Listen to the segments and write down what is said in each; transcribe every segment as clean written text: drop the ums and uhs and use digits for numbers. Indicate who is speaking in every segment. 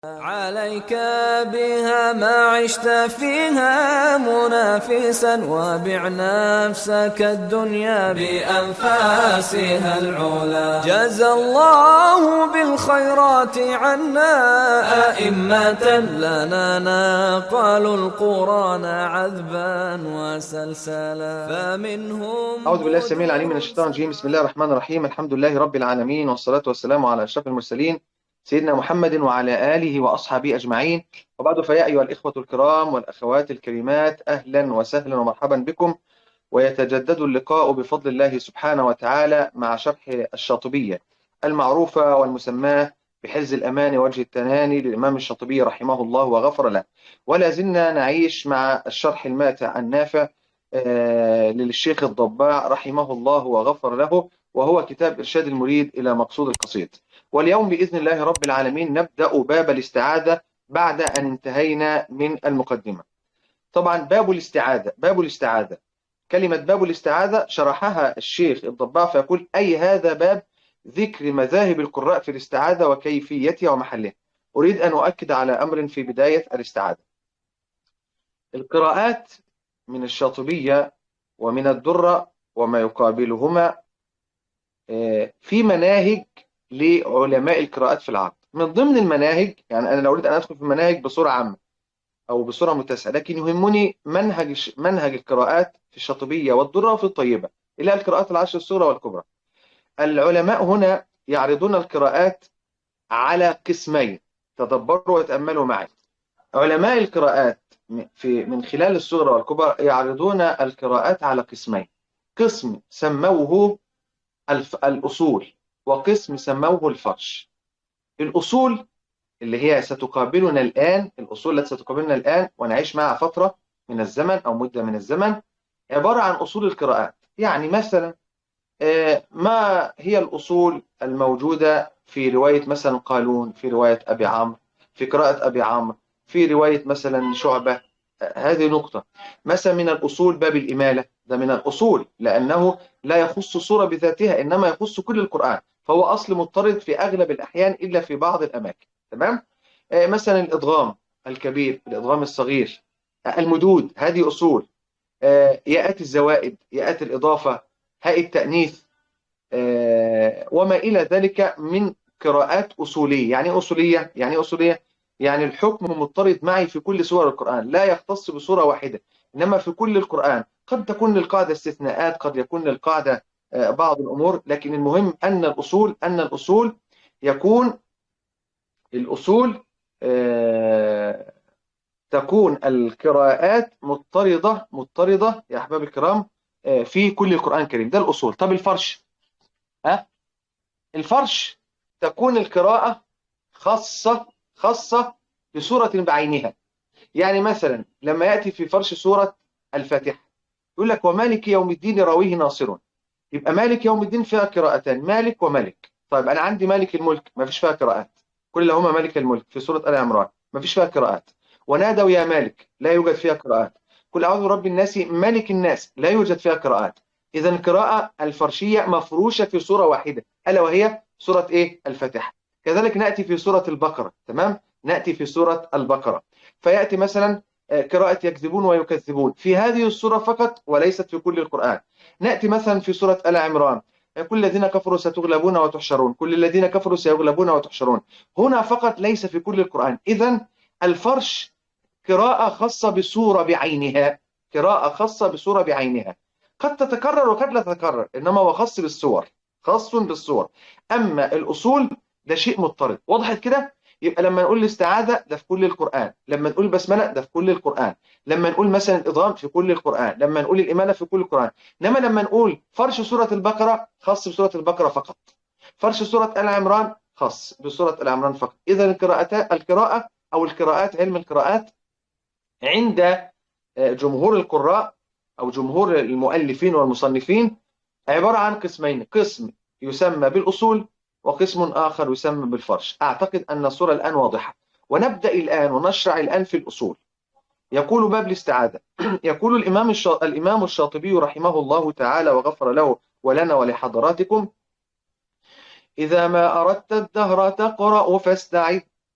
Speaker 1: عليك بها ما عشت فيها منافسا، وبع نفسك الدنيا بأنفاسها العلا. جزى الله بالخيرات عنا أئمة لنا نقلوا القرآن عذبا وسلسلا، فمنهم
Speaker 2: أعوذ بالله السميع العليم من الشيطان الرجيم. بسم الله الرحمن الرحيم. الحمد لله رب العالمين، والصلاة والسلام على أشرف المرسلين سيدنا محمد وعلى آله وأصحابه أجمعين. وبعد، فيا أيها الإخوة الكرام والأخوات الكريمات، أهلا وسهلا ومرحبا بكم. ويتجدد اللقاء بفضل الله سبحانه وتعالى مع شرح الشاطبية المعروفة والمسماة بحرز الأمان وجه التناني للإمام الشاطبي رحمه الله وغفر له. ولا زلنا نعيش مع الشرح الماتع النافع للشيخ الضباع رحمه الله وغفر له، وهو كتاب إرشاد المريد إلى مقصود القصيد. واليوم بإذن الله رب العالمين نبدأ باب الاستعاذة بعد أن انتهينا من المقدمة. طبعا باب الاستعاذة كلمة باب الاستعاذة شرحها الشيخ الضباع فيقول: أي هذا باب ذكر مذاهب القراء في الاستعاذة وكيفيتها ومحلها. أريد أن أؤكد على أمر في بداية الاستعاذة. القراءات من الشاطبية ومن الدرة وما يقابلهما في مناهج لعلماء القراءات في العقد. من ضمن المناهج، يعني أنا لا أريد أن أدخل في المناهج بصورة عامة أو بصورة متسعة، لكن يهمني منهج القراءات في الشاطبية والدرة وفي الطيبة، إلى القراءات العشر الصغرى والكبرى. العلماء هنا يعرضون القراءات على قسمين، تدبروا وتأملوا معي. علماء القراءات من خلال الصغرى والكبرى يعرضون القراءات على قسمين: قسم سموه الأصول، وقسم سموه الفرش. الأصول اللي هي ستقابلنا الآن، الأصول التي ستقابلنا الآن ونعيش معها فترة من الزمن أو مدة من الزمن، عبارة عن أصول القراءات. يعني مثلا ما هي الأصول الموجودة في رواية مثلا قالون، في رواية أبي عمرو، في قراءة أبي عمرو، في رواية مثلا شعبة. هذه نقطة. مثلا من الأصول باب الإمالة، ده من الأصول لأنه لا يخص صورة بذاتها، إنما يخص كل القرآن، فهو أصل مضطرد في أغلب الأحيان إلا في بعض الأماكن. تمام. مثلا الإدغام الكبير، الإدغام الصغير، المدود، هذه أصول. ياءات الزوائد، ياءات الإضافة، هاء التأنيث، وما إلى ذلك من قراءات أصولية. يعني أصولية، يعني أصولية، يعني الحكم مضطرد معي في كل سور القرآن، لا يختص بسورة واحدة، إنما في كل القرآن. قد تكون للقاعدة استثناءات، قد يكون للقاعدة بعض الأمور، لكن المهم أن الأصول يكون الأصول تكون القراءات مضطردة يا أحباب الكرام في كل القرآن الكريم. ده الأصول. طب الفرش، ها؟ الفرش تكون القراءة خاصة بسورة بعينها. يعني مثلا لما يأتي في فرش سورة الفاتحة يقول لك: ومالك يوم الدين راويه ناصر. يبقى مالك يوم الدين فيها قراءتان، مالك وملك. طيب أنا عندي مالك الملك ما فيش فيها قراءات، كل اللي هما مالك الملك في سورة آل عمران ما فيش فيها قراءات. ونادوا يا مالك لا يوجد فيها قراءات. قل أعوذ برب الناس ملك الناس لا يوجد فيها قراءات. إذا القراءة الفرشية مفروشة في سورة واحدة، ألا وهي سورة إيه؟ الفاتحة. كذلك نأتي في سورة البقرة. تمام. نأتي في سورة البقرة فيأتي مثلا قراءة يكذبون ويكذبون في هذه السورة فقط وليست في كل القرآن. نأتي مثلا في سورة آل عمران: كل الذين كفروا ستغلبون وتحشرون، كل الذين كفروا سيغلبون وتحشرون. هنا فقط، ليس في كل القرآن. إذن الفرش قراءة خاصة بسورة بعينها، قراءة خاصة بسورة بعينها، قد تتكرر وقد لا تتكرر، إنما هو خاص بالسور، خاص بالسور. أما الأصول ده شيء مضطرد. وضحت كده؟ يبقى لما نقول الاستعاذة ده في كل القرآن، لما نقول بسملة ده في كل القرآن، لما نقول مثلا الإضغام في كل القرآن، لما نقول الإمالة في كل القرآن. إنما لما نقول فرش سورة البقرة خاص بسورة البقرة فقط، فرش سورة آل عمران خاص بسورة آل عمران فقط. إذا القراءة أو القراءات، علم القراءات عند جمهور القراء أو جمهور المؤلفين والمصنفين عبارة عن قسمين: قسم يسمى بالأصول، وقسم آخر يسمى بالفرش. أعتقد أن الصورة الآن واضحة، ونبدأ الآن ونشرع الآن في الأصول. يقول باب الاستعاذة يقول الإمام الشاطبي رحمه الله تعالى وغفر له ولنا ولحضراتكم: إذا ما أردت الدهر تقرأ فاستعذ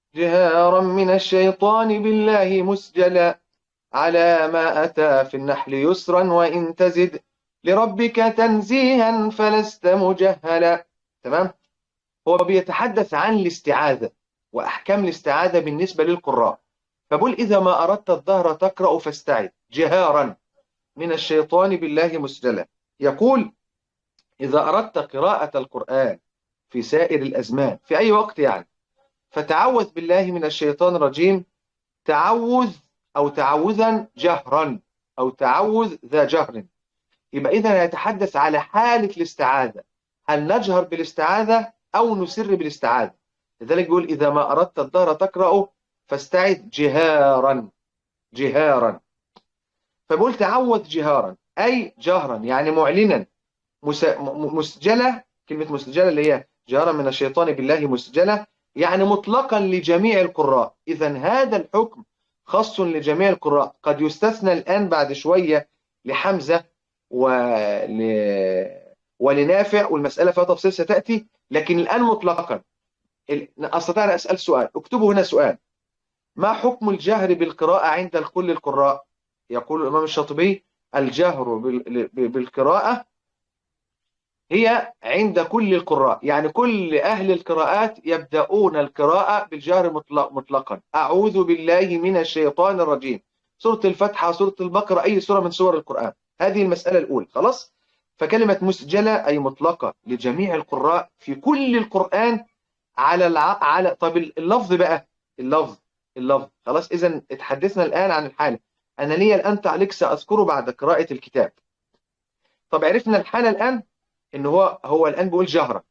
Speaker 2: جهارا من الشيطان بالله مسجلا على ما أتى في النحل يسرا وإن تزد لربك تنزيها فلست مجهلا. تمام. هو بيتحدث عن الاستعاذة وأحكام الاستعاذة بالنسبة للقراء، فبقول إذا ما أردت الدهر تقرأ فاستعذ جهارا من الشيطان بالله مسجلا. يقول إذا أردت قراءة القرآن في سائر الأزمان في أي وقت يعني، فتعوذ بالله من الشيطان الرجيم تعوذ أو تعوذا جهرا أو تعوذ ذا جهر. يبقى إذا يتحدث على حالة الاستعاذة، هل نجهر بالاستعاذة أو نسر بالاستعاذة. لذلك بيقول إذا ما أردت الدهر تقرأ فاستعذ جهارا جهارا. فبقول تعوذ جهارا أي جهرا يعني معلنا، مسجلة. كلمة مسجلة اللي هي جهارا من الشيطان بالله مسجلة، يعني مطلقا لجميع القراء. إذا هذا الحكم خاص لجميع القراء، قد يستثنى الآن بعد شوية لحمزة ول... ولنافع، والمسألة فيها تفصيل ستأتي، لكن الآن مطلقا. أستطيع أن أسأل سؤال، اكتبوا هنا سؤال: ما حكم الجهر بالقراءة عند كل القراء؟ يقول الإمام الشاطبي: الجهر بالقراءة هي عند كل القراء، يعني كل أهل القراءات يبدأون القراءة بالجهر مطلقا. أعوذ بالله من الشيطان الرجيم، سورة الفتحة، سورة البقرة، أي سورة من سور القرآن. هذه المسألة الأولى. خلاص. فكلمة مسجلة أي مطلقة لجميع القراء في كل القرآن على طب اللفظ بقى، اللفظ خلاص. إذا اتحدثنا الآن عن الحالة. أنا لي الآن تعليق سأذكره بعد قراءة الكتاب. طب عرفنا الحالة الآن، ان هو الان بيقول جهرا.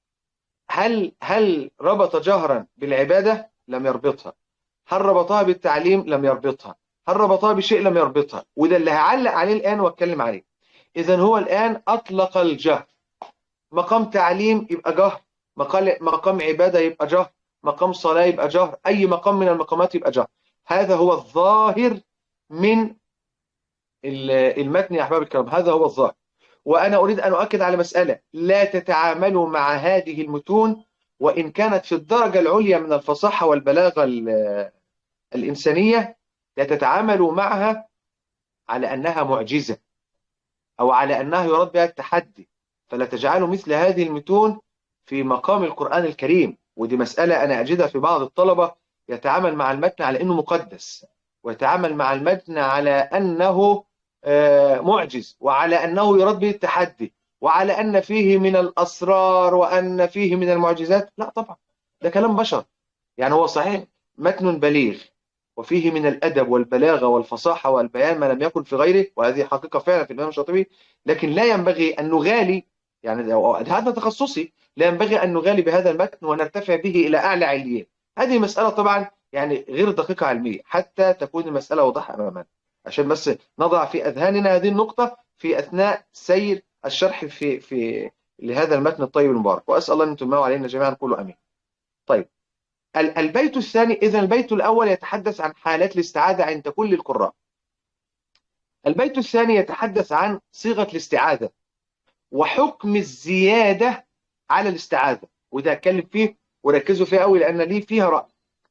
Speaker 2: هل ربط جهرا بالعباده؟ لم يربطها. هل ربطها بالتعليم؟ لم يربطها. هل ربطها بشيء؟ لم يربطها. وده اللي هعلق عليه الان واتكلم عليه. اذا هو الان اطلق الجهر، مقام تعليم يبقى جهر، مقام عباده يبقى جهر، مقام صلاه يبقى جهر، اي مقام من المقامات يبقى جهر. هذا هو الظاهر من المتن يا احباب الكرام، هذا هو الظاهر. وأنا أريد أن أؤكد على مسألة: لا تتعاملوا مع هذه المتون وإن كانت في الدرجة العليا من الفصاحة والبلاغة الإنسانية، لا تتعاملوا معها على أنها معجزة أو على أنها يراد بها التحدي. فلا تجعلوا مثل هذه المتون في مقام القرآن الكريم. ودي مسألة أنا أجدها في بعض الطلبة، يتعامل مع المتن على أنه مقدس، ويتعامل مع المتن على أنه معجز، وعلى أنه يراد به التحدي، وعلى أن فيه من الأسرار وأن فيه من المعجزات. لا طبعا، ده كلام بشر. يعني هو صحيح متن بليغ وفيه من الأدب والبلاغة والفصاحة والبيان ما لم يكن في غيره، وهذه حقيقة فعلا في الإمام الشاطبي، لكن لا ينبغي أن نغالي، يعني هذا تخصصي، لا ينبغي أن نغالي بهذا المتن ونرتفع به إلى أعلى عليين. هذه مسألة طبعا يعني غير دقيقة علميا، حتى تكون المسألة واضحة أمامنا، عشان بس نضع في أذهاننا هذه النقطة في أثناء سير الشرح في لهذا المتن الطيب المبارك. وأسأل الله أن يتمه علينا جميعا، قولوا أمين. طيب، البيت الثاني. إذا البيت الأول يتحدث عن حالات الاستعاذة عند كل القراء. البيت الثاني يتحدث عن صيغة الاستعاذة وحكم الزيادة على الاستعاذة، وده أتكلم فيه وركزوا فيه قوي لأن ليه فيها رأي.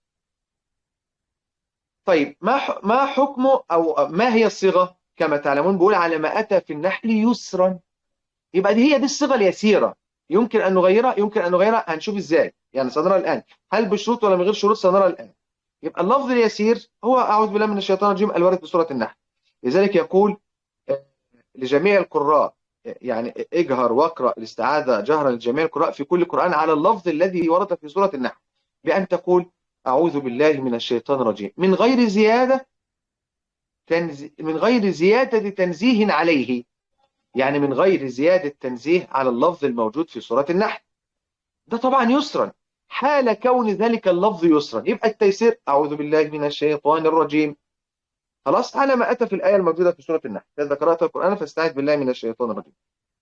Speaker 2: طيب، ما حكمه أو ما هي الصيغة؟ كما تعلمون بقول على ما أتى في النحل يسرا. يبقى هي دي الصيغة اليسيرة، يمكن أن نغيرها، هنشوف إزاي يعني. سنرى الآن هل بشروط ولا من غير شروط، سنرى الآن. يبقى اللفظ اليسير هو أعوذ بالله من الشيطان الرجيم الوارد في سورة النحل. لذلك يقول لجميع القراء، يعني اجهر واقرأ الاستعاذة جهرا لجميع القراء في كل قرآن على اللفظ الذي ورد في سورة النحل، بأن تقول أعوذ بالله من الشيطان الرجيم من غير زيادة، من غير زيادة تنزيه عليه، يعني من غير زيادة تنزيه على اللفظ الموجود في سورة النحل. ده طبعا يسرا، حال كون ذلك اللفظ يسرا. يبقى التيسير أعوذ بالله من الشيطان الرجيم، خلاص، على ما أتى في الآية الموجودة في سورة النحل: إذا قرأت القرآن فاستعذ بالله من الشيطان الرجيم.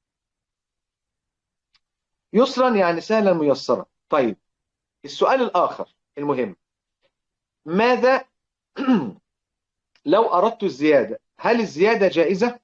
Speaker 2: يسرا يعني سهلا ميسرا. طيب، السؤال الآخر المهم: ماذا لو أردت الزيادة؟ هل الزيادة جائزة؟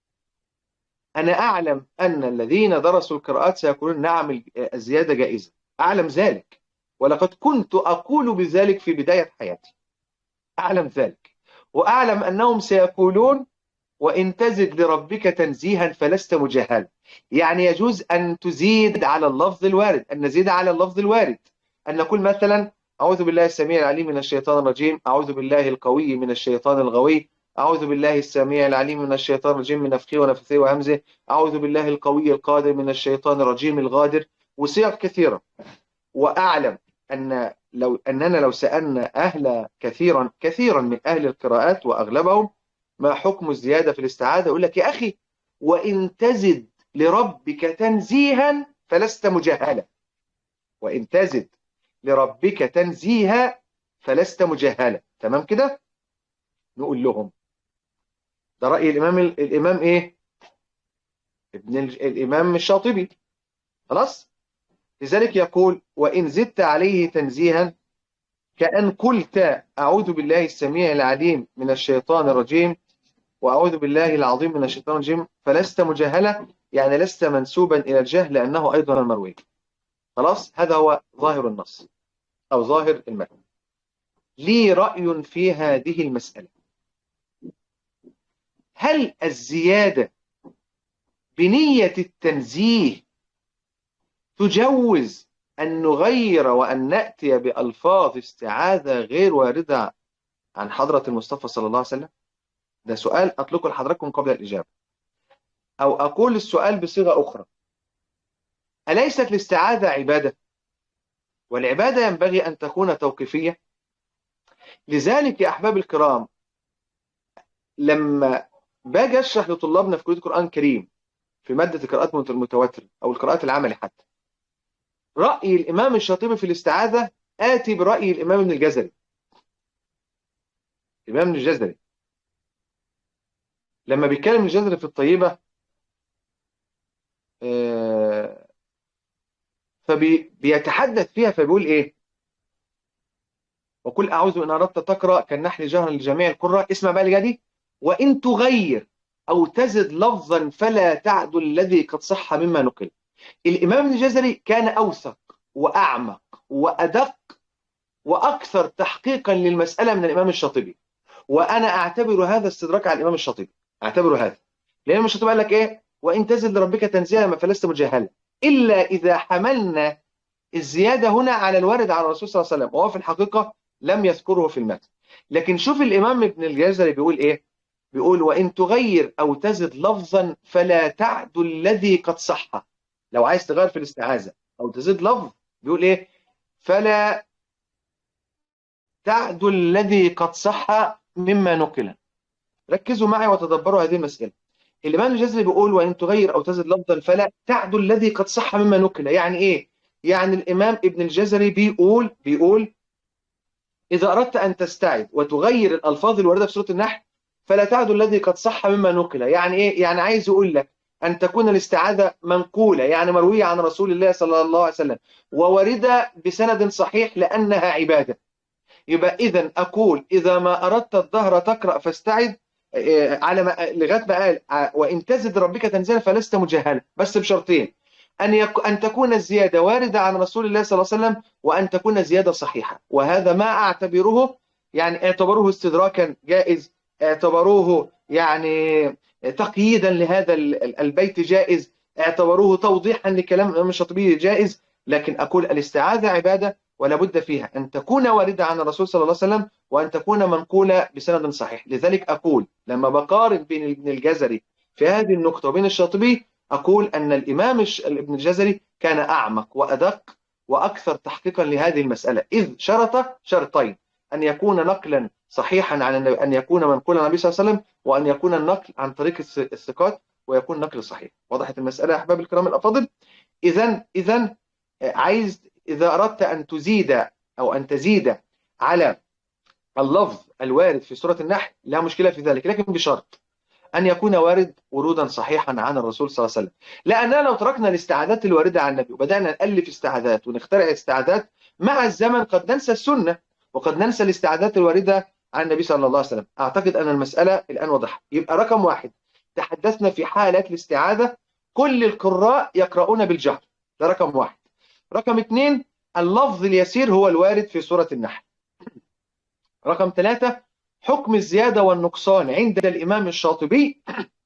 Speaker 2: أنا أعلم أن الذين درسوا القراءات سيقولون نعم، الزيادة جائزة. أعلم ذلك، ولقد كنت أقول بذلك في بداية حياتي، أعلم ذلك، وأعلم أنهم سيقولون وإن تزد لربك تنزيها فلست مجهلا. يعني يجوز أن تزيد على اللفظ الوارد، أن نزيد على اللفظ الوارد، أن نقول مثلا أعوذ بالله السميع العليم من الشيطان الرجيم، أعوذ بالله القوي من الشيطان الغوي، أعوذ بالله السميع العليم من الشيطان الرجيم من نفخه ونفثه وهمزه، أعوذ بالله القوي القادر من الشيطان الرجيم الغادر، وصيغ كثيرة. وأعلم أننا لو سألنا كثيرا من أهل القراءات وأغلبهم ما حكم الزيادة في الاستعاذة، يقول لك يا أخي وإن تزد لربك تنزيها فلست مجهلا، وإن تزد لربك تنزيها فلست مجهلا. تمام كده؟ نقول لهم ده رأي الإمام إيه؟ الإمام الشاطبي. خلاص؟ لذلك يقول وإن زدت عليه تنزيها كأن قلت أعوذ بالله السميع العليم من الشيطان الرجيم وأعوذ بالله العظيم من الشيطان الرجيم فلست مجهلا، يعني لست منسوبا إلى الجهل لأنه أيضا المروي. خلاص، هذا هو ظاهر النص أو ظاهر المتن. لي رأي في هذه المسألة، هل الزيادة بنية التنزيه تجوز أن نغير وأن نأتي بألفاظ استعاذة غير واردة عن حضرة المصطفى صلى الله عليه وسلم؟ ده سؤال أطلقه لحضراتكم قبل الإجابة، أو أقول السؤال بصيغة أخرى: أليست الاستعاذة عبادة؟ والعبادة ينبغي أن تكون توقيفية. لذلك يا أحباب الكرام، لما باجي أشرح لطلابنا في كلية القرآن الكريم في مادة القراءات المتواترة أو القراءات العملي حتى، رأي الإمام الشاطبي في الاستعاذة آتي برأي الإمام ابن الجزري. الإمام ابن الجزري لما بيتكلم الجزري في الطيبة فبيتحدث فيها فبيقول إيه؟ وقل أعوذ إن أردت تقرأ كالنحل جهرا لجميع القراء. اسمع بقى اللي دي: وإن تغير أو تزد لفظا فلا تعدل الذي قد صح مما نقل. الإمام ابن الجزري كان أوثق وأعمق وأدق وأكثر تحقيقا للمسألة من الإمام الشاطبي، وأنا أعتبر هذا استدراك على الإمام الشاطبي، أعتبره هذا. لأن الإمام الشاطبي قال لك إيه؟ وإن تزد لربك تنزيلا فلست مجهلا، إلا إذا حملنا الزيادة هنا على الوارد على الرسول صلى الله عليه وسلم، وهو في الحقيقة لم يذكره في المتن. لكن شوف الإمام ابن الجزري بيقول إيه؟ بيقول وإن تغير أو تزد لفظا فلا تعدل الذي قد صح. لو عايز تغير في الاستعاذة أو تزيد لفظ بيقول إيه؟ فلا تعدل الذي قد صح مما نقل. ركزوا معي وتدبروا هذه المسألة. الإمام الجزري بيقول وإن تغير أو تزد لفظا فلا تعدل الذي قد صح مما نقل. يعني إيه؟ يعني الإمام ابن الجزري بيقول إذا أردت أن تستعد وتغير الألفاظ الواردة في سورة النحل فلا تعدل الذي قد صح مما نقل. يعني إيه؟ يعني عايز يقول لك أن تكون الاستعاذة منقولة، يعني مروية عن رسول الله صلى الله عليه وسلم وواردة بسند صحيح لأنها عبادة. يبقى إذا أقول إذا ما أردت الظهر تقرأ فاستعد، على لغاية ما قال وإن تزد ربك تنزيلا فلست مجهلا، بس بشرطين: أن تكون الزيادة واردة عن رسول الله صلى الله عليه وسلم، وأن تكون زيادة صحيحة. وهذا ما أعتبره، يعني اعتبروه استدراكا جائز، اعتبروه يعني تقييدا لهذا البيت جائز، اعتبروه توضيحا لكلام الإمام الشاطبي جائز. لكن أقول الاستعاذة عبادة ولا بد فيها أن تكون واردة عن الرسول صلى الله عليه وسلم وأن تكون منقولة بسند صحيح. لذلك أقول لما بقارن بين ابن الجزري في هذه النقطة وبين الشاطبي، أقول أن الإمام ابن الجزري كان أعمق وأدق وأكثر تحقيقا لهذه المسألة، إذ شرط شرطين: أن يكون نقلا صحيحا عن النبي، أن يكون منقولا عن النبي صلى الله عليه وسلم، وأن يكون النقل عن طريق الثقات ويكون نقل صحيح. وضحت المسألة يا أحباب الكرام الأفاضل؟ إذا عايز إذا أردت أن تزيد أو أن تزيد على اللفظ الوارد في سورة النحل لا مشكلة في ذلك، لكن بشرط أن يكون وارد ورودا صحيحا عن الرسول صلى الله عليه وسلم. لأننا لو تركنا الاستعاذات الواردة عن النبي وبدأنا نألف استعاذات ونخترع استعاذات، مع الزمن قد ننسى السنة وقد ننسى الاستعاذات الواردة عن النبي صلى الله عليه وسلم. أعتقد أن المسألة الآن وضحت. يبقى رقم واحد، تحدثنا في حالات الاستعاذة كل القراء يقرؤون بالجهر، ده رقم واحد. رقم 2 اللفظ اليسير هو الوارد في سورة النحل. رقم 3 حكم الزيادة والنقصان عند الإمام الشاطبي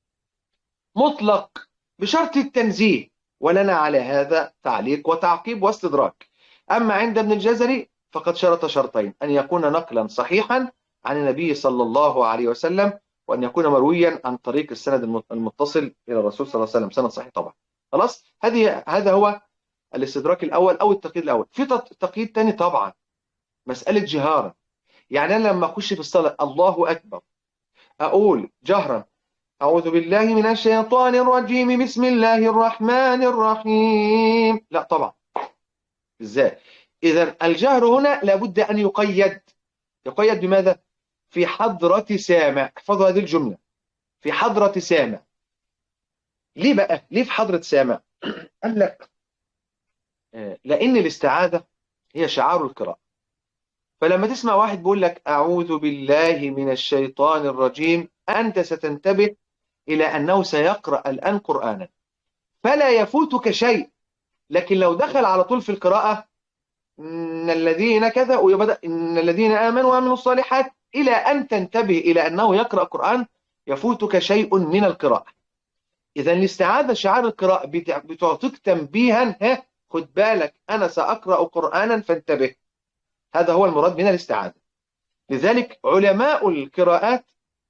Speaker 2: مطلق بشرط التنزيه، ولنا على هذا تعليق وتعقيب واستدراك. أما عند ابن الجزري فقد شرط شرطين: أن يكون نقلا صحيحا عن النبي صلى الله عليه وسلم، وأن يكون مرويا عن طريق السند المتصل إلى الرسول صلى الله عليه وسلم، سند صحيح طبعا. خلاص، هذا هو الاستدراك الأول أو التقييد الأول. في تقييد تاني طبعا، مسألة جهارا. يعني أنا لما أخش في الصلاة الله أكبر أقول جهرا أعوذ بالله من الشيطان الرجيم بسم الله الرحمن الرحيم، لا طبعا. ازاي؟ إذا الجهر هنا لابد أن يقيد بماذا؟ في حضرة سامع. احفظوا هذه الجملة، في حضرة سامع. ليه بقى؟ ليه في حضرة سامع؟ قال لك لأن الاستعاذة هي شعار القراءة. فلما تسمع واحد بيقول لك أعوذ بالله من الشيطان الرجيم، أنت ستنتبه إلى أنه سيقرأ الآن قرآنا، فلا يفوتك شيء. لكن لو دخل على طول في القراءة إن الذين كذا ويبدأ إن الذين آمنوا وعملوا الصالحات إلى أن تنتبه إلى أنه يقرأ قرآن، يفوتك شيء من القراءة. إذا الاستعاذة شعار القراءة، بتعطيك تنبيها، خد بالك أنا سأقرأ قرآنا فانتبه. هذا هو المراد من الاستعاذة. لذلك علماء القراءات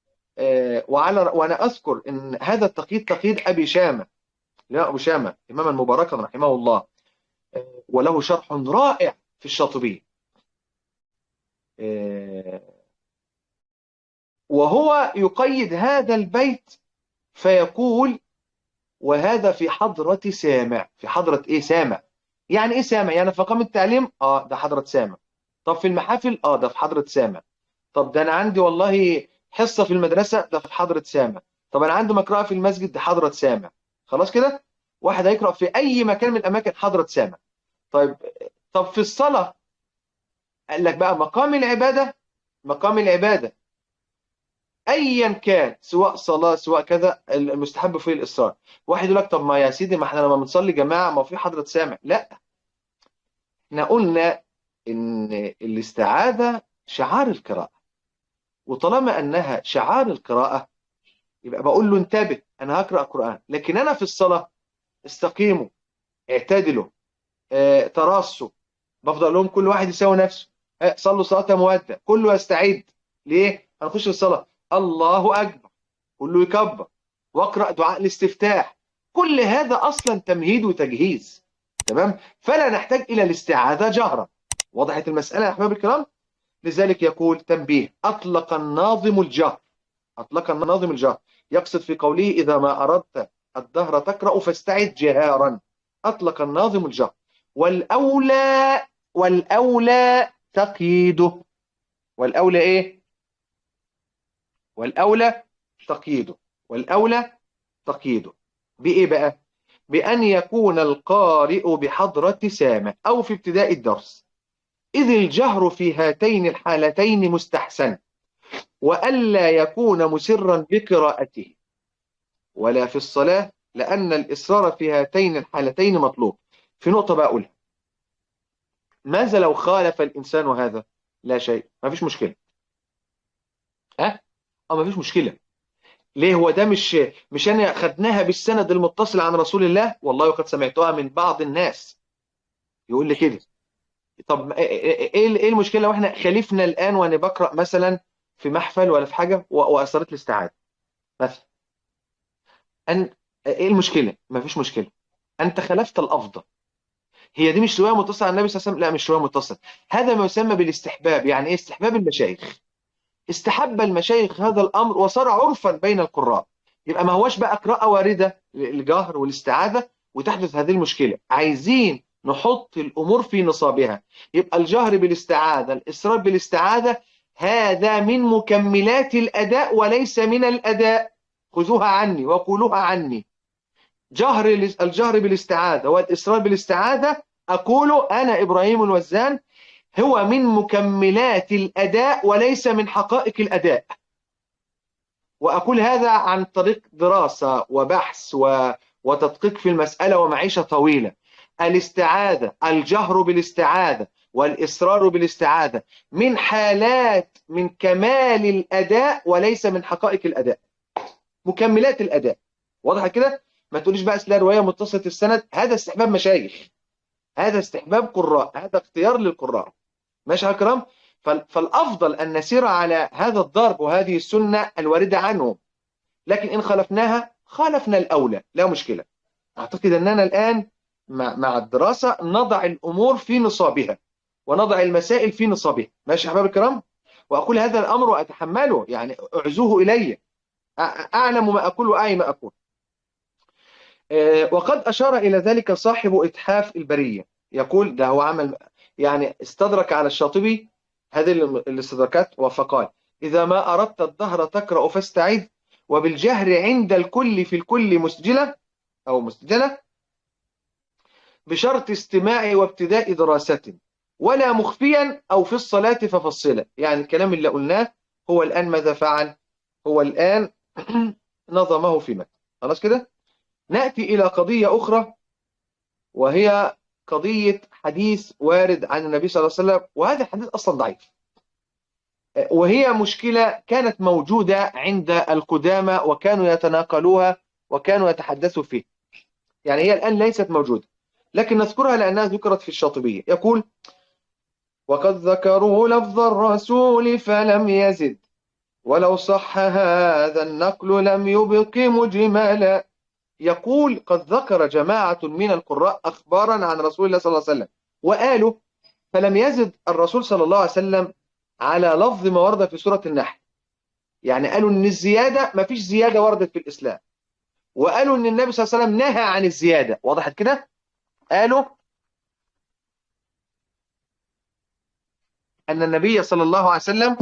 Speaker 2: وأنا أذكر أن هذا التقييد تقييد أبي شامة، لا أبو شامة إمام المبارك رحمه الله، وله شرح رائع في الشاطبي. وهو يقيد هذا البيت فيقول وهذا في حضرة سامع. في حضرة إيه سامع؟ يعني إيه سامع؟ يعني في مقام التعليم ده حضرة سامع. طب في المحافل ده في حضرة سامع. طب ده أنا عندي والله حصة في المدرسة، ده في حضرة سامع. طب أنا عندي مقرأة في المسجد، ده حضرة سامع. خلاص كده واحد هيقرأ في أي مكان من الأماكن حضرة سامع. طب في الصلاة قال لك بقى مقام العبادة ايا كان، سواء صلاة سواء كذا، المستحب فيه الاصرار. واحد يقول لك طب ما يا سيدي ما احنا لما بنصلي جماعة ما في حضرة سامع. لا، احنا قلنا ان الاستعاذة شعار القراءة، وطالما انها شعار القراءة يبقى بقول له انتبه انا هقرأ قرآن. لكن انا في الصلاة استقيموا، اعتدلوا، تراصوا، بفضل لهم كل واحد يساوي نفسه، صلوا صلاة مودة، كله يستعد. ليه؟ هنخش الصلاة الله أكبر، كله يكبر، واقرأ دعاء الاستفتاح. كل هذا أصلا تمهيد وتجهيز، تمام؟ فلا نحتاج إلى الاستعاذة جهرا. وضحت المسألة يا أحباب الكرام؟ لذلك يقول تنبيه: أطلق الناظم الجهر، يقصد في قوله إذا ما أردت الدهر تقرأ فاستعذ جهارا. أطلق الناظم الجهر. والأولى تقييده. والأولى إيه؟ والأولى تقييده بإيه بقى؟ بأن يكون القارئ بحضرة سامع أو في ابتداء الدرس، إذ الجهر في هاتين الحالتين مستحسن، وألا يكون مسرا بقراءته، ولا في الصلاة، لأن الإصرار في هاتين الحالتين مطلوب. في نقطة بقولها: ماذا لو خالف الإنسان هذا؟ لا شيء، ما فيش مشكلة. ما فيش مشكلة. ليه؟ هو ده مش أنا خدناها بالسند المتصل عن رسول الله؟ والله وقد سمعتها من بعض الناس يقول لي كده. طب إيه المشكلة لو إحنا خالفنا الآن وأنا بقرأ مثلا في محفل ولا في حاجة وأثرت الاستعاذة مثلا؟ إيه المشكلة؟ ما فيش مشكلة. أنت خالفت الأفضل. هي دي مش رواية متصلة عن النبي صلى الله عليه وسلم؟ لا، مش رواية متصلة. هذا ما يسمى بالاستحباب. يعني إيه استحباب؟ المشايخ استحب المشايخ هذا الأمر وصار عرفا بين القراء. يبقى ما هوش بقى قراءة واردة للجهر والاستعاذة وتحدث هذه المشكلة. عايزين نحط الأمور في نصابها. يبقى الجهر بالاستعاذة، الإصرار بالاستعاذة، هذا من مكملات الأداء وليس من الأداء. خذوها عني وقولوها عني. الجهر بالاستعاذة والإصرار بالاستعاذة، أقول أنا إبراهيم الوزان، هو من مكملات الأداء وليس من حقائق الأداء. وأقول هذا عن طريق دراسة وبحث وتدقيق في المسألة ومعيشة طويلة. الاستعاذة، الجهر بالاستعاذة والإصرار بالاستعاذة من حالات من كمال الأداء وليس من حقائق الأداء، مكملات الأداء. واضح كده؟ ما تقوليش بقى أصل رواية متصلة السند، هذا استحباب مشايخ، هذا استحباب قراء، هذا اختيار للقراء. ماشي يا الكرام؟ فالأفضل أن نسير على هذا الضرب وهذه السنة الواردة عنهم، لكن إن خالفناها خالفنا الأولى، لا مشكلة. أعتقد أننا الآن مع الدراسة نضع الأمور في نصابها ونضع المسائل في نصابها. ماشي يا أحباب الكرام؟ وأقول هذا الأمر وأتحمله، يعني أعزوه إلي، أعلم ما أقول وأعي ما أقول. وقد أشار إلى ذلك صاحب إتحاف البرية، يقول ده هو عمل يعني استدرك على الشاطبي هذه الاستدراكات فقال: إذا ما أردت الدهر تقرأ فاستعذ، وبالجهر عند الكل في الكل مسجلة أو مسجلة، بشرط استماع وابتداء دراسة، ولا مخفيا أو في الصلاة ففصلة. يعني الكلام اللي قلناه هو الآن ماذا فعل؟ هو الآن نظمه في متن. خلاص كده؟ نأتي إلى قضية أخرى، وهي قضية حديث وارد عن النبي صلى الله عليه وسلم، وهذا الحديث أصلا ضعيف، وهي مشكلة كانت موجودة عند القدامى وكانوا يتناقلوها وكانوا يتحدثوا فيه. يعني هي الآن ليست موجودة، لكن نذكرها لأنها ذكرت في الشاطبية. يقول: وقد ذكروا لفظ الرسول فلم يزد، ولو صح هذا النقل لم يبق مجملا. يقول: قد ذكر جماعة من القراء أخبارا عن رسول الله صلى الله عليه وسلم وقالوا فلم يزد الرسول صلى الله عليه وسلم على لفظ ما ورد في سورة النحل. يعني قالوا ان الزيادة ما فيش زيادة وردت في الإسلام، وقالوا ان النبي صلى الله عليه وسلم نهى عن الزيادة. وضحت كده؟ قالوا ان النبي صلى الله عليه وسلم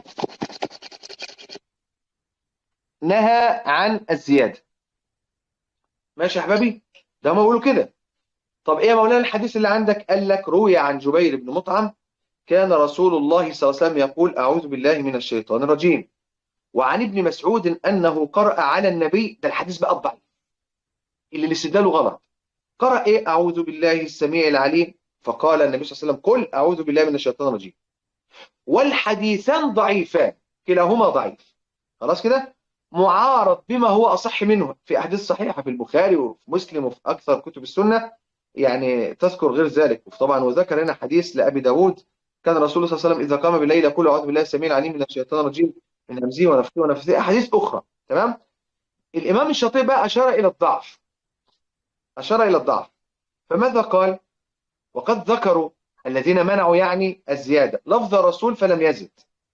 Speaker 2: نهى عن الزيادة. ماشي يا احبابي؟ ده ما بيقولوا كده. طب ايه يا مولانا الحديث اللي عندك؟ قال لك: روي عن جبير بن مطعم كان رسول الله صلى الله عليه وسلم يقول: أعوذ بالله من الشيطان الرجيم. وعن ابن مسعود أنه قرأ على النبي، ده الحديث بقى الضعيف اللي الاستدلال غلط. قرأ إيه؟ أعوذ بالله السميع العليم، فقال النبي صلى الله عليه وسلم: قل أعوذ بالله من الشيطان الرجيم. والحديثان ضعيفان، كلاهما ضعيف. خلاص كده؟ معارض بما هو أصح منه في أحاديث صحيحة في البخاري وفي مسلم وفي أكثر كتب السنة، يعني تذكر غير ذلك. طبعا وذكر هنا حديث لأبي داود: كان الرسول صلى الله عليه وسلم إذا قام بالليل يقول: أعوذ بالله السميع العليم من الشيطان الرجيم من همزه ونفخه ونفثه. أحاديث أخرى. تمام؟ الإمام الشاطبي بقى أشار إلى الضعف، أشار إلى الضعف. فماذا قال؟ وقد ذكروا الذين منعوا يعني الزيادة لفظ الرسول فلم يزد.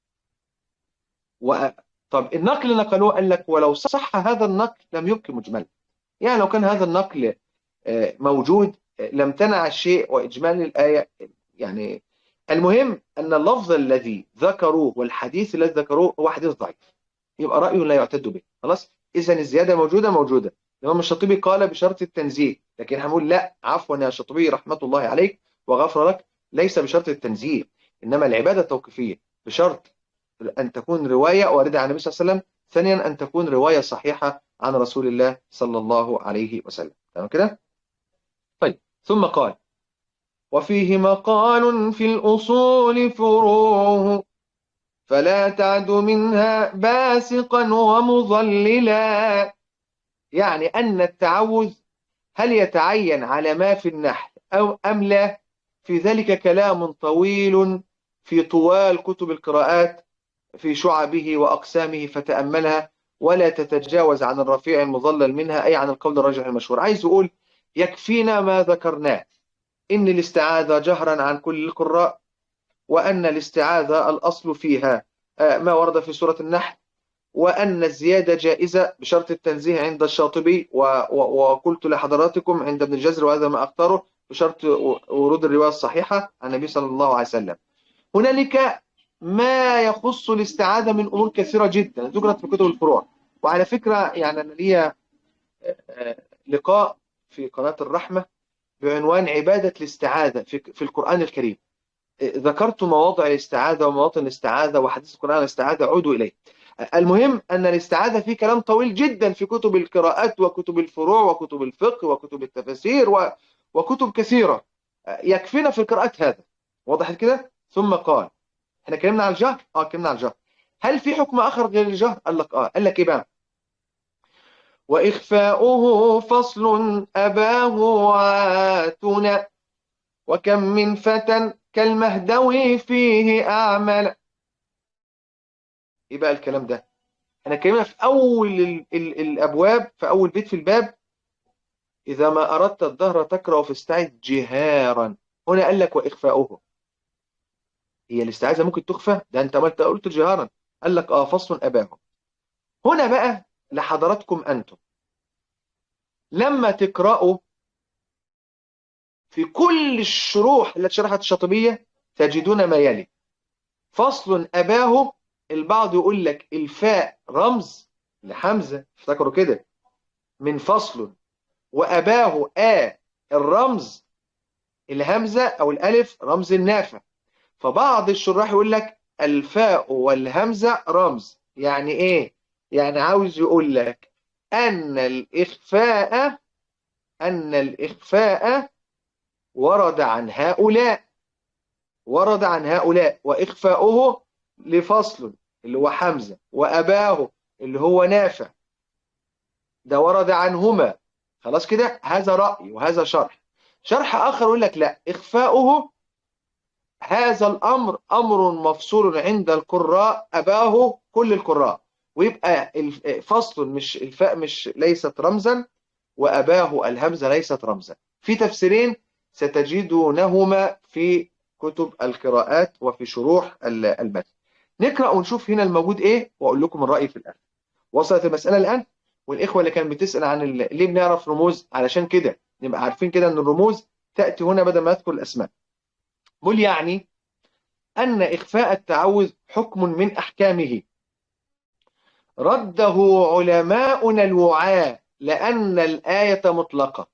Speaker 2: طب النقل اللي نقلوه قال لك: ولو صح هذا النقل لم يبقي مجملا. يعني لو كان هذا النقل موجود لم تنع الشيء وإجمال الآية. يعني المهم أن اللفظ الذي ذكروه والحديث الذي ذكروه هو حديث ضعيف، يبقى رأيه لا يعتد به. خلاص؟ إذا الزيادة موجودة موجودة. الإمام الشاطبي قال بشرط التنزيه، لكن هنقول لا، عفوا يا شاطبي رحمة الله عليك وغفر لك، ليس بشرط التنزيه، إنما العبادة التوقيفية بشرط أن تكون رواية واردة عن النبي صلى الله عليه وسلم، ثانيا أن تكون رواية صحيحة عن رسول الله صلى الله عليه وسلم. تمام كده؟ طيب، ثم قال: وفيه مقال في الأصول فروعه، فلا تعد منها باسقا ومضللا. يعني أن التعوذ هل يتعين على ما في النحل أو أم لا؟ في ذلك كلام طويل في طوال كتب القراءات في شعبه وأقسامه، فتأملها ولا تتجاوز عن الرفيع المضلل منها، أي عن القول الراجح المشهور. عايز أقول يكفينا ما ذكرناه، إن الاستعاذة جهرا عن كل القراء، وأن الاستعاذة الأصل فيها ما ورد في سورة النحل، وأن الزيادة جائزة بشرط التنزيه عند الشاطبي، وقلت لحضراتكم عند ابن الجزر وهذا ما أختاره بشرط ورود الرواية الصحيحة عن النبي صلى الله عليه وسلم. هنالك ما يخص الاستعاذة من أمور كثيرة جدا ذكرت في كتب الفروع. وعلى فكرة يعني أنا لي لقاء في قناة الرحمة بعنوان عبادة الاستعاذة في القرآن الكريم. ذكرت مواضع الاستعاذة ومواطن الاستعاذة وحديث القرآن عن الاستعاذة، عودوا إليه. المهم أن الاستعاذة فيه كلام طويل جدا في كتب القراءات وكتب الفروع وكتب الفقه وكتب التفاسير وكتب كثيرة. يكفينا في القراءات هذا. وضحت كده؟ ثم قال احنا اتكلمنا على الجهر، اتكلمنا على الجهر. هل في حكم آخر غير الجهر؟ قال لك قال لك ايه بقى؟ وإخفاؤه فصل أباه عاتنا، وكم من فتى كالمهدوي فيه أعمل. ايه بقى الكلام ده؟ احنا اتكلمنا في أول الأبواب، في أول بيت في الباب: إذا ما أردت الدهر تكره فاستعذ جهارا. هنا قال لك وإخفاؤه. هي الاستعاذة ممكن تخفى؟ ده أنت ما قلت جهارا. قال لك فصل أباه. هنا بقى لحضراتكم أنتم لما تقرأوا في كل الشروح التي شرحت الشاطبية تجدون ما يلي: فصل أباه. البعض يقول لك الفاء رمز لحمزة، افتكروا كده، من فصل، وأباه الرمز الهمزة أو الألف رمز النافع. فبعض الشراح يقول لك الفاء والهمزة رمز. يعني إيه؟ يعني عاوز يقول لك أن الإخفاء ورد عن هؤلاء، وإخفاؤه لفصل اللي هو حمزة، وأباه اللي هو نافع، ده ورد عنهما. خلاص كده؟ هذا رأي وهذا شرح آخر يقول لك لا، إخفاؤه هذا الأمر أمر مفصول عند القراء، أباه كل القراء، ويبقى فصل مش الفاء مش ليست رمزا، وأباه الهمزة ليست رمزا. في تفسيرين ستجدونهما في كتب القراءات وفي شروح المتن. نقرأ ونشوف هنا الموجود إيه وأقول لكم الرأي في الآخر. وصلت المسألة الآن؟ والإخوة اللي كانت بتسأل عن ليه بنعرف رموز، علشان كده نبقى عارفين كده أن الرموز تأتي هنا بدل ما أذكر الأسماء. قل يعني أن إخفاء التعوذ حكم من أحكامه رده علماؤنا الوعاة، لأن الآية مطلقة.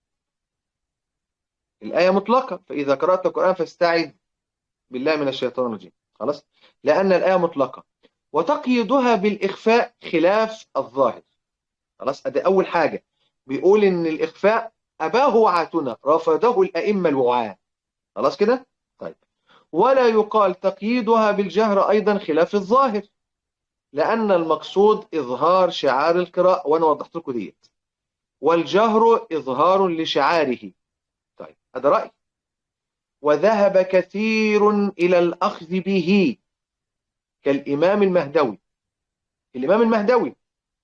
Speaker 2: الآية مطلقة، فإذا قرأت القرآن فاستعذ بالله من الشيطان الرجيم. خلاص؟ لأن الآية مطلقة، وتقييدها بالإخفاء خلاف الظاهر. خلاص؟ أدي أول حاجة، بيقول إن الإخفاء أباه وعاتنا، رفضه الأئمة الوعاة. خلاص كده؟ طيب، ولا يقال تقييدها بالجهر أيضا خلاف الظاهر، لأن المقصود إظهار شعار القراءة، وأنا وضحت لكم ديت، والجهر إظهار لشعاره. طيب، هذا رأي. وذهب كثير إلى الأخذ به كالإمام المهدوي. الإمام المهدوي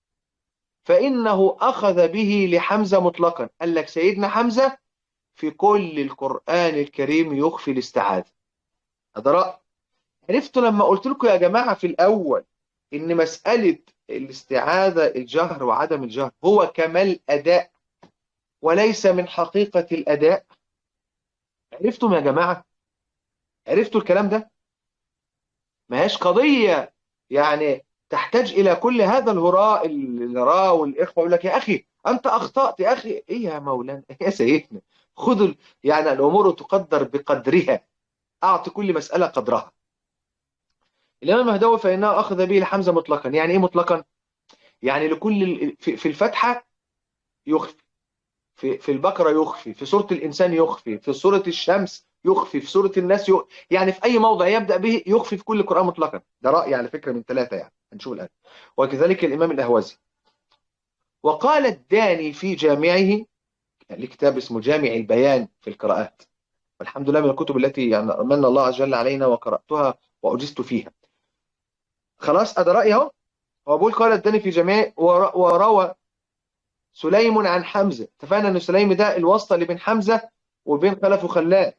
Speaker 2: فإنه أخذ به لحمزة مطلقا. قال لك سيدنا حمزة في كل القرآن الكريم يخفي الاستعاذة. هذا رأي. عرفتوا لما قلت لكم يا جماعة في الأول إن مسألة الاستعاذة الجهر وعدم الجهر هو كمال أداء وليس من حقيقة الأداء؟ عرفتم يا جماعة؟ عرفتوا الكلام ده؟ ما هيش قضية يعني تحتاج إلى كل هذا الهراء اللي راه والإخوة يقول لك يا أخي أنت أخطأت، يا أخي إيه يا مولانا يا سيدنا، خذوا يعني الأمور تقدر بقدرها، أعطي كل مسألة قدرها. الإمام المهدوي فإنه أخذ به لحمزة مطلقا. يعني إيه مطلقا؟ يعني لكل في الفتحة يخفي، في البقرة يخفي، في سورة الإنسان يخفي، في سورة الشمس يخفي، في سورة الناس يعني في أي موضع يبدأ به يخفي في كل القرآن مطلقا. ده رأي على فكرة من ثلاثة، يعني هنشوف الآن. وكذلك الإمام الأهوازي. وقال الداني في جامعه، لكتاب اسمه جامع البيان في القراءات، والحمد لله من الكتب التي يعني من الله عز وجل علينا وقرأتها وأجزت فيها. خلاص، هذا رأيي أهو. هو بيقول قال الداني في جامعه وروى سليم عن حمزة. اتفقنا ان سليم ده الواسطة اللي بين حمزة وبين خلف وخلاد،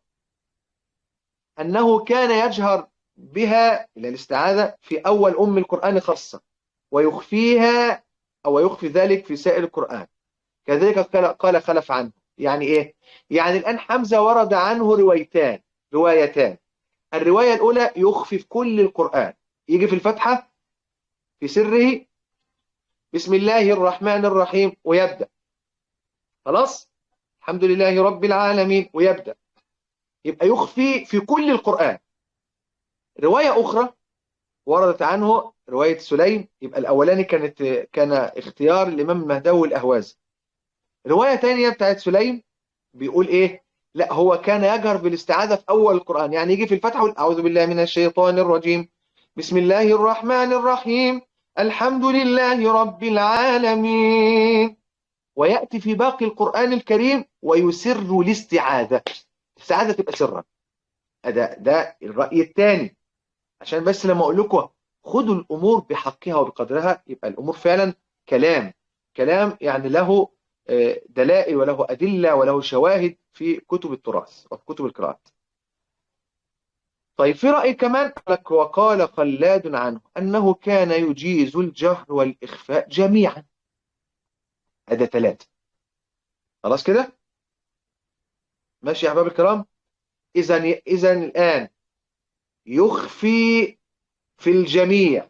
Speaker 2: انه كان يجهر بها الى الاستعاذة في اول القرآن خاصة، ويخفيها او يخفي ذلك في سائر القرآن. كذلك قال خلف عنه. يعني ايه؟ يعني الان حمزة ورد عنه روايتان. الرواية الاولى يخفي في كل القرآن، يجي في الفتحة في سره بسم الله الرحمن الرحيم ويبدأ. خلاص، الحمد لله رب العالمين ويبدأ، يبقى يخفي في كل القرآن. رواية أخرى وردت عنه رواية سليم، يبقى الأولاني كان اختيار الإمام المهدوي الأهوازي. رواية تانية بتاعت سليم بيقول إيه؟ لا، هو كان يجهر بالاستعاذة في أول القرآن. يعني يجي في الفتحة يقول أعوذ بالله من الشيطان الرجيم، بسم الله الرحمن الرحيم، الحمد لله رب العالمين. ويأتي في باقي القرآن الكريم ويسر الاستعاذة، الاستعاذة تبقى سرا. ده الرأي الثاني. عشان بس لما أقول لكم خدوا الأمور بحقها وبقدرها، يبقى الأمور فعلا كلام يعني له دلائل وله أدلة وله شواهد في كتب التراث وفي كتب القراءات. طيب في رأي كمان لك، وقال خلاد عنه أنه كان يجيز الجهر والإخفاء جميعا. هذا ثلاثة. خلاص كده ماشي يا أحباب الكرام. إذا الآن يخفي في الجميع،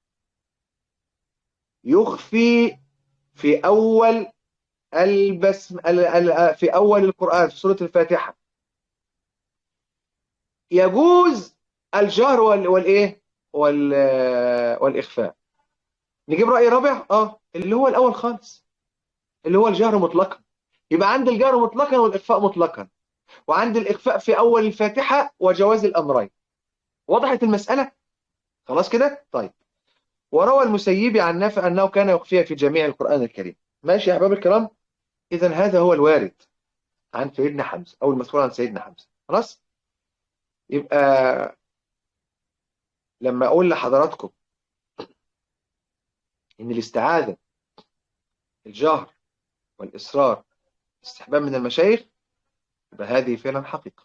Speaker 2: يخفي في أول في أول القرآن في سورة الفاتحة، يجوز الجهر والإيه والإخفاء. نجيب رأي رابع اللي هو الأول خالص، اللي هو الجهر مطلقا. يبقى عند الجهر مطلقا والإخفاء مطلقا، وعند الإخفاء في أول الفاتحة وجواز الأمرين. وضحت المسألة؟ خلاص كده. طيب وروى المسيبي عن نافع أنه كان يخفيها في جميع القرآن الكريم. ماشي يا أحباب الكرام. إذا هذا هو الوارد عن سيدنا حمزة أو المذكور عن سيدنا حمزة. خلاص. يبقى لما أقول لحضراتكم إن الاستعاذة الجهر والإصرار استحباب من المشايخ، يبقى هذه فعلا حقيقة.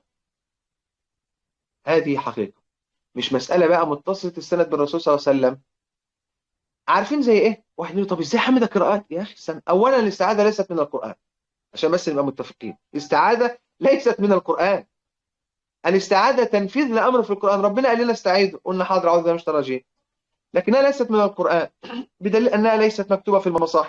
Speaker 2: هذه حقيقة، مش مسألة بقى متصلة السند بالرسول صلى الله عليه وسلم. عارفين زي إيه؟ واحد يقول طب إزاي حمد قراءات؟ يا أخي استنى. أولا الاستعاذة ليست من القرآن، عشان بس نبقى متفقين. الاستعاذة ليست من القرآن. الاستعاذة تنفيذ لأمر في القرآن. ربنا قال لنا استعيذوا، قلنا حاضر أعوذ بالله من الشيطان الرجيم، لكنها ليست من القرآن، بدليل أنها ليست مكتوبة في المصاحف.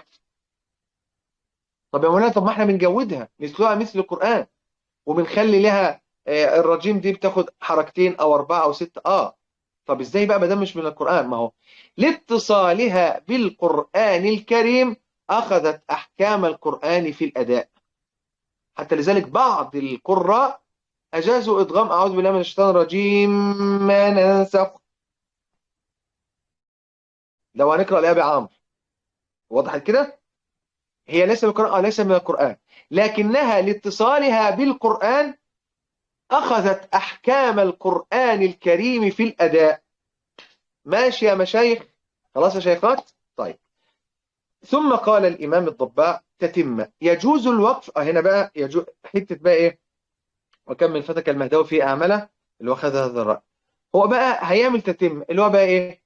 Speaker 2: طب يا مولانا، طب ما احنا بنجودها مثلها مثل القرآن، وبنخلي لها الرجيم دي بتاخد حركتين أو أربعة أو ستة. طب إزاي بقى ما دام مش من القرآن؟ ما هو لاتصالها بالقرآن الكريم أخذت أحكام القرآن في الأداء. حتى لذلك بعض القراء أجازوا إدغام أعوذ بالله من الشيطان الرجيم ما ننسخ. لو هنقرأ لأبي عمرو، وضحت كده؟ هي ليس من القرآن، ليس من القرآن، لكنها لاتصالها بالقرآن أخذت أحكام القرآن الكريم في الأداء. ماشي يا مشايخ؟ خلاص يا شيخات؟ طيب. ثم قال الإمام الضباع تتم يجوز الوقف. هنا بقى يجوز حتة بقى إيه؟ وكم من فتك المهدوي في أعمله، اللي هو خذ هذا الرأي. هو بقى هيعمل تتم اللي هو بقى إيه؟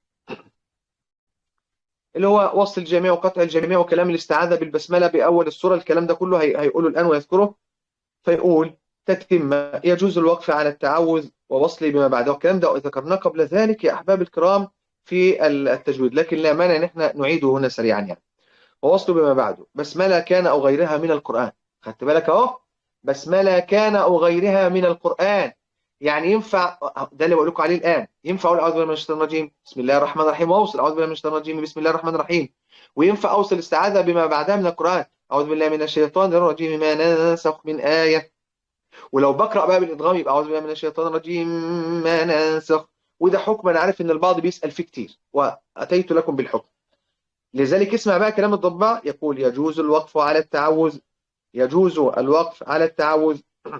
Speaker 2: اللي هو وصل الجميع وقطع الجميع وكلام الاستعاذة بالبسملة بأول السورة. الكلام ده كله هيقوله الآن ويذكره. فيقول تتم يجوز الوقف على التعوذ ووصله بما بعده. الكلام ده ذكرناه قبل ذلك يا أحباب الكرام في التجويد، لكن لا مانع ان احنا نعيده هنا سريعا. يعني ووصله بما بعده بسملة كان أو غيرها من القرآن. خدت بالك أهو، بسملة كان أو غيرها من القرآن. يعني ينفع، ده اللي بقول لكم عليه الآن، ينفع أقول أعوذ بالله من الشيطان الرجيم بسم الله الرحمن الرحيم، وأوصل أعوذ بالله من الشيطان الرجيم بسم الله الرحمن الرحيم. وينفع أوصل الاستعاذة بما بعدها من القرآن، أعوذ بالله من الشيطان الرجيم ما ننسخ من آية. ولو بقرأ بقى بالإدغام يبقى أعوذ بالله من الشيطان الرجيم ما ننسخ. وده حكم أنا عارف إن البعض بيسأل فيه كتير، وأتيت لكم بالحكم. لذلك اسمع بقى كلام الضباع، يقول يجوز الوقف على التعوذ، يجوز الوقف على التعوذ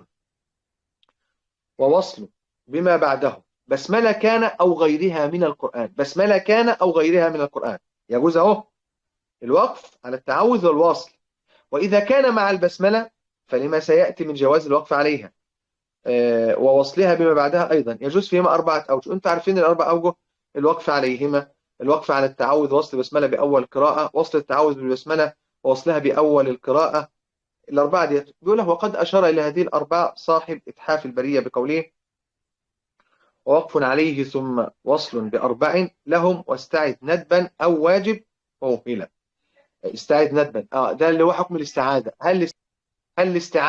Speaker 2: ووصله بما بعده بسملة كان أو غيرها من القرآن. بسملة كان أو غيرها من القرآن يجوز أهو الوقف على التعوذ والوصل. وإذا كان مع البسملة فلما سيأتي من جواز الوقف عليها ووصلها بما بعدها أيضا يجوز فيهما أربعة أوجه. أنتم عارفين الأربع أوجه الوقف عليهما: الوقف على التعوذ وصل بسملة بأول قراءة، وصل التعوذ بالبسملة ووصلها بأول القراءة. الأربعة دي بيقول له وقد أشار إلى هذه الأربعة صاحب إتحاف البرية بقوله ووقف عليه ثم وصل بأربع لهم واستعد ندبا أو واجب هنا. استعد ندبا ده اللي هو حكم الاستعاذة. هل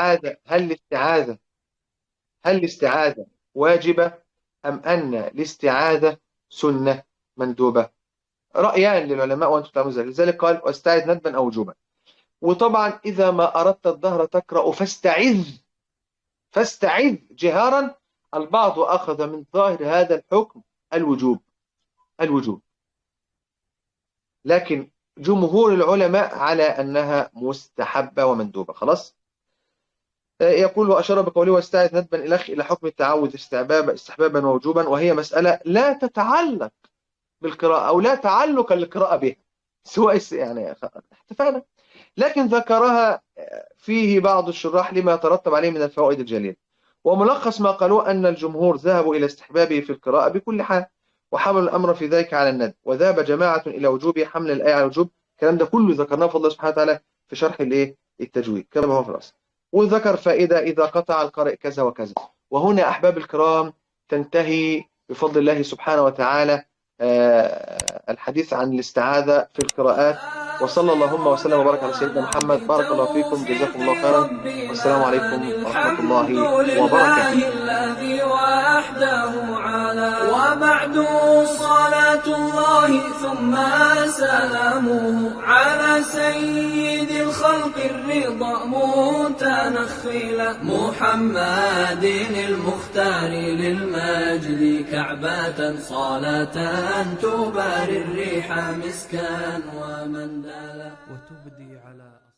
Speaker 2: الاستعاذة واجبة أم أن الاستعاذة سنة مندوبة؟ رأيان للعلماء وأنتم تعلمون ذلك. لذلك قال واستعذ ندبا أو وجوبا. وطبعا إذا ما أردت الظهر تقرأ فاستعذ فاستعذ جهارا. البعض أخذ من ظاهر هذا الحكم الوجوب، لكن جمهور العلماء على أنها مستحبة ومندوبة. خلاص. يقول وأشار بقوله واستعذ ندبا إلى حكم التعوذ استحبابا ووجوبا، وهي مسألة لا تتعلق بالقراءة أو لا تعلق للقراءة بها، سواء يعني اتفقنا، لكن ذكرها فيه بعض الشراح لما يترتب عليه من الفوائد الجليلة. وملخص ما قالوه أن الجمهور ذهبوا إلى استحبابه في القراءة بكل حال، وحملوا الأمر في ذلك على الندب، وذهب جماعة إلى وجوبه حمل الآية على الوجوب. الكلام ده كله ذكرناه في الله سبحانه وتعالى في شرح التجويد كما هو في الأصل. وذكر فائدة إذا قطع القارئ كذا وكذا. وهنا أحباب الكرام تنتهي بفضل الله سبحانه وتعالى الحديث عن الاستعاذة في القراءات. وصلى اللهم وسلم وبارك على سيدنا محمد. بارك الله فيكم، جزاكم الله خيرا، والسلام عليكم ورحمة الله وبركاته.
Speaker 1: الذي وحده على وبعد صلاة الله ثم سلامه على سيد الخلق الرضا متنخلا محمد المختار للمجد كعبة صلاة تباري الريح مسكا ومندلا وتبدي على